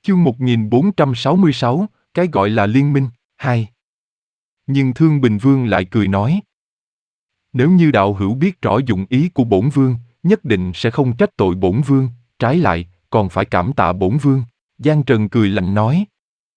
Chương 1466, cái gọi là liên minh, 2. Nhưng Thương Bình Vương lại cười nói: Nếu như đạo hữu biết rõ dụng ý của bổn vương, nhất định sẽ không trách tội bổn vương, trái lại, còn phải cảm tạ bổn vương. Giang Trần cười lạnh nói: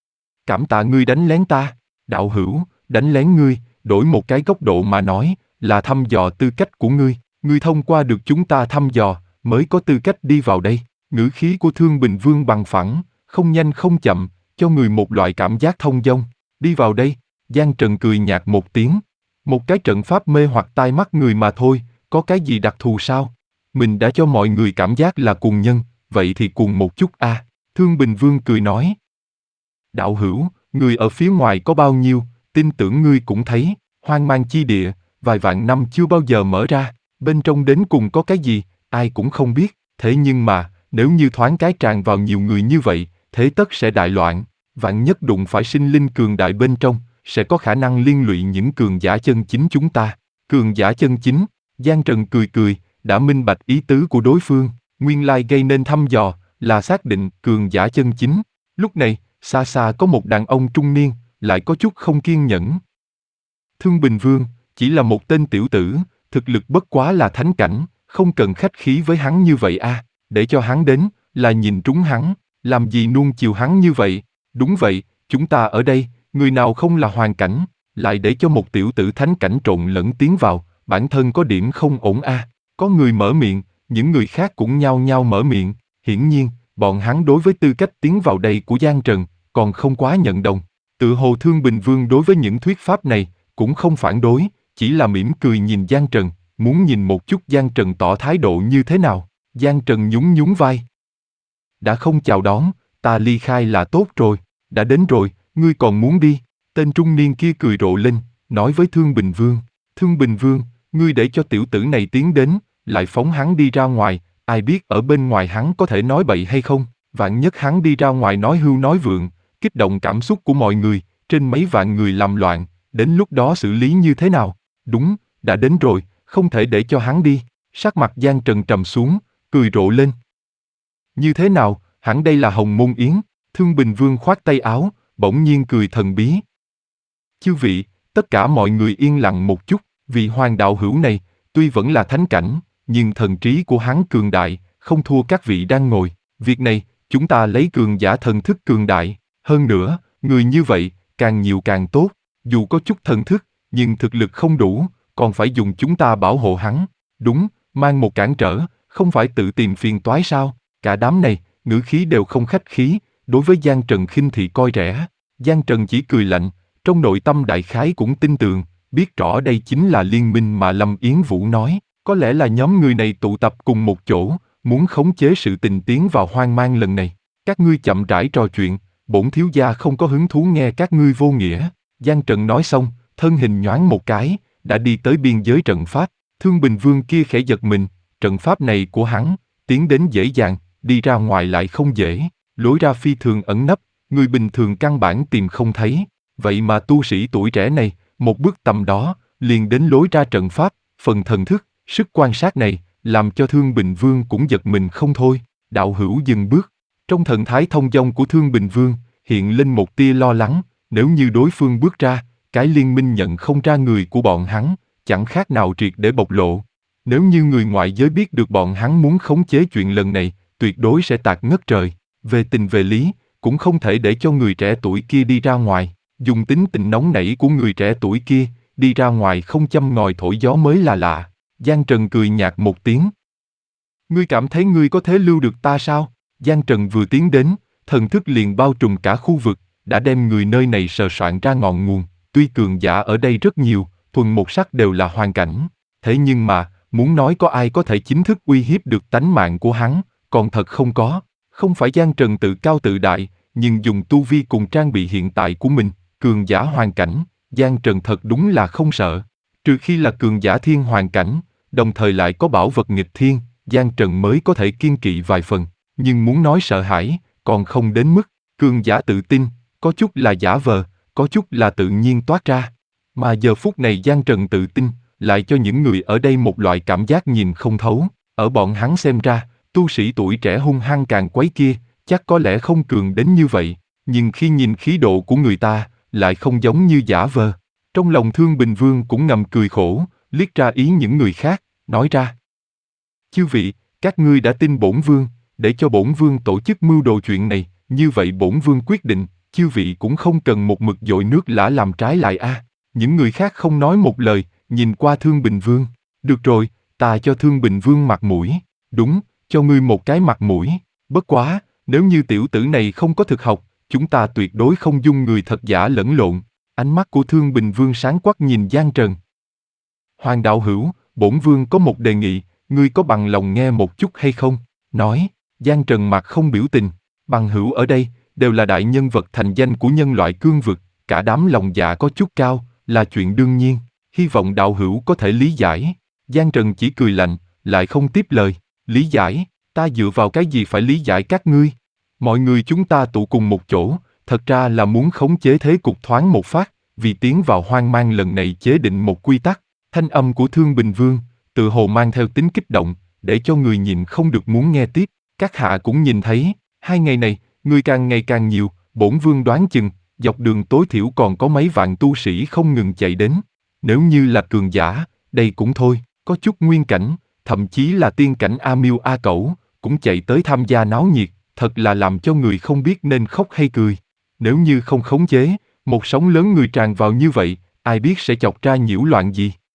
Cảm tạ ngươi đánh lén ta, đạo hữu, đánh lén ngươi, đổi một cái góc độ mà nói, là thăm dò tư cách của ngươi. Ngươi thông qua được chúng ta thăm dò, mới có tư cách đi vào đây. Ngữ khí của Thương Bình Vương bằng phẳng, không nhanh không chậm, cho người một loại cảm giác thông dong. Đi vào đây. Giang Trần cười nhạt một tiếng. Một cái trận pháp mê hoặc tai mắt người mà thôi, có cái gì đặc thù sao? Mình đã cho mọi người cảm giác là cuồng nhân, vậy thì cuồng một chút a. Thương Bình Vương cười nói: Đạo hữu, người ở phía ngoài có bao nhiêu, tin tưởng ngươi cũng thấy, hoang mang chi địa, vài vạn năm chưa bao giờ mở ra, bên trong đến cùng có cái gì, ai cũng không biết, thế nhưng mà, nếu như thoáng cái tràn vào nhiều người như vậy, thế tất sẽ đại loạn, vạn nhất đụng phải sinh linh cường đại bên trong, sẽ có khả năng liên lụy những cường giả chân chính chúng ta. Cường giả chân chính, Giang Trần cười cười, đã minh bạch ý tứ của đối phương, nguyên lai gây nên thăm dò, là xác định cường giả chân chính. Lúc này, xa xa có một đàn ông trung niên, lại có chút không kiên nhẫn. Thương Bình Vương, chỉ là một tên tiểu tử, thực lực bất quá là thánh cảnh, không cần khách khí với hắn như vậy a. Để cho hắn đến, là nhìn trúng hắn, làm gì nuông chiều hắn như vậy. Đúng vậy, chúng ta ở đây, người nào không là hoàn cảnh, lại để cho một tiểu tử thánh cảnh trộn lẫn tiến vào, bản thân có điểm không ổn a. Có người mở miệng, những người khác cũng nhao nhao mở miệng, hiển nhiên, bọn hắn đối với tư cách tiến vào đây của Giang Trần, còn không quá nhận đồng. Tự hồ Thương Bình Vương đối với những thuyết pháp này, cũng không phản đối, chỉ là mỉm cười nhìn Giang Trần, muốn nhìn một chút Giang Trần tỏ thái độ như thế nào. Giang Trần nhún nhún vai. Đã không chào đón, ta ly khai là tốt rồi, đã đến rồi, ngươi còn muốn đi. Tên trung niên kia cười rộ lên, nói với Thương Bình Vương: Thương Bình Vương, ngươi để cho tiểu tử này tiến đến, lại phóng hắn đi ra ngoài, ai biết ở bên ngoài hắn có thể nói bậy hay không, vạn nhất hắn đi ra ngoài nói hưu nói vượng, kích động cảm xúc của mọi người, trên mấy vạn người làm loạn, đến lúc đó xử lý như thế nào? Đúng, đã đến rồi, không thể để cho hắn đi. Sắc mặt Giang Trần trầm xuống, cười rộ lên. Như thế nào, hẳn đây là Hồng Môn Yến. Thương Bình Vương khoát tay áo, bỗng nhiên cười thần bí. Chư vị, tất cả mọi người yên lặng một chút, vị hoàng đạo hữu này, tuy vẫn là thánh cảnh, nhưng thần trí của hắn cường đại, không thua các vị đang ngồi. Việc này, chúng ta lấy cường giả thần thức cường đại. Hơn nữa, người như vậy, càng nhiều càng tốt. Dù có chút thần thức, nhưng thực lực không đủ, còn phải dùng chúng ta bảo hộ hắn. Đúng, mang một cản trở, không phải tự tìm phiền toái sao? Cả đám này, ngữ khí đều không khách khí, đối với Giang Trần khinh thị coi rẻ. Giang Trần chỉ cười lạnh, trong nội tâm đại khái cũng tin tưởng, biết rõ đây chính là liên minh mà Lâm Yến Vũ nói. Có lẽ là nhóm người này tụ tập cùng một chỗ, muốn khống chế sự tình tiến vào hoang mang lần này. Các ngươi chậm rãi trò chuyện, bổn thiếu gia không có hứng thú nghe các ngươi vô nghĩa. Giang Trần nói xong, thân hình nhoáng một cái, đã đi tới biên giới trận pháp. Thương Bình Vương kia khẽ giật mình, trận pháp này của hắn, tiến đến dễ dàng, đi ra ngoài lại không dễ, lối ra phi thường ẩn nấp, người bình thường căn bản tìm không thấy. Vậy mà tu sĩ tuổi trẻ này, một bước tầm đó, liền đến lối ra trận pháp, phần thần thức, sức quan sát này, làm cho Thương Bình Vương cũng giật mình không thôi. Đạo hữu dừng bước, trong thần thái thông dong của Thương Bình Vương, hiện lên một tia lo lắng, nếu như đối phương bước ra, cái liên minh nhận không ra người của bọn hắn, chẳng khác nào triệt để bộc lộ. Nếu như người ngoại giới biết được bọn hắn muốn khống chế chuyện lần này, tuyệt đối sẽ tạc ngất trời. Về tình về lý, cũng không thể để cho người trẻ tuổi kia đi ra ngoài. Dùng tính tình nóng nảy của người trẻ tuổi kia, đi ra ngoài không châm ngòi thổi gió mới là lạ. Giang Trần cười nhạt một tiếng. Ngươi cảm thấy ngươi có thể lưu được ta sao? Giang Trần vừa tiến đến, thần thức liền bao trùm cả khu vực, đã đem người nơi này sờ soạn ra ngọn nguồn. Tuy cường giả ở đây rất nhiều, thuần một sắc đều là hoàn cảnh. Thế nhưng mà, muốn nói có ai có thể chính thức uy hiếp được tánh mạng của hắn, còn thật không có. Không phải Giang Trần tự cao tự đại, nhưng dùng tu vi cùng trang bị hiện tại của mình, cường giả hoàn cảnh, Giang Trần thật đúng là không sợ. Trừ khi là cường giả thiên hoàn cảnh, đồng thời lại có bảo vật nghịch thiên, Giang Trần mới có thể kiên kỵ vài phần. Nhưng muốn nói sợ hãi, còn không đến mức. Cường giả tự tin, có chút là giả vờ, có chút là tự nhiên toát ra. Mà giờ phút này Giang Trần tự tin, lại cho những người ở đây một loại cảm giác nhìn không thấu. Ở bọn hắn xem ra, tu sĩ tuổi trẻ hung hăng càng quấy kia, chắc có lẽ không cường đến như vậy, nhưng khi nhìn khí độ của người ta, lại không giống như giả vờ. Trong lòng Thương Bình Vương cũng ngầm cười khổ, liếc ra ý những người khác, nói ra. Chư vị, các ngươi đã tin bổn vương, để cho bổn vương tổ chức mưu đồ chuyện này, như vậy bổn vương quyết định, chư vị cũng không cần một mực dội nước lã làm trái lại a. Những người khác không nói một lời, nhìn qua Thương Bình Vương. Được rồi, ta cho Thương Bình Vương mặt mũi. Đúng, cho ngươi một cái mặt mũi. Bất quá, nếu như tiểu tử này không có thực học, chúng ta tuyệt đối không dung người thật giả lẫn lộn. Ánh mắt của Thương Bình Vương sáng quắc nhìn Giang Trần. Hoàng đạo hữu, bổn vương có một đề nghị, ngươi có bằng lòng nghe một chút hay không? Nói, Giang Trần mặt không biểu tình, bằng hữu ở đây, đều là đại nhân vật thành danh của nhân loại cương vực, cả đám lòng dạ có chút cao, là chuyện đương nhiên, hy vọng đạo hữu có thể lý giải. Giang Trần chỉ cười lạnh, lại không tiếp lời, lý giải, ta dựa vào cái gì phải lý giải các ngươi? Mọi người chúng ta tụ cùng một chỗ, thật ra là muốn khống chế thế cục thoáng một phát, vì tiến vào hoang mang lần này chế định một quy tắc. Thanh âm của Thương Bình Vương, tự hồ mang theo tính kích động, để cho người nhìn không được muốn nghe tiếp. Các hạ cũng nhìn thấy, 2 ngày này, người càng ngày càng nhiều, bổn vương đoán chừng, dọc đường tối thiểu còn có mấy vạn tu sĩ không ngừng chạy đến. Nếu như là cường giả, đây cũng thôi, có chút nguyên cảnh, thậm chí là tiên cảnh A Miêu A Cẩu, cũng chạy tới tham gia náo nhiệt, thật là làm cho người không biết nên khóc hay cười. Nếu như không khống chế, một sóng lớn người tràn vào như vậy, ai biết sẽ chọc ra nhiễu loạn gì.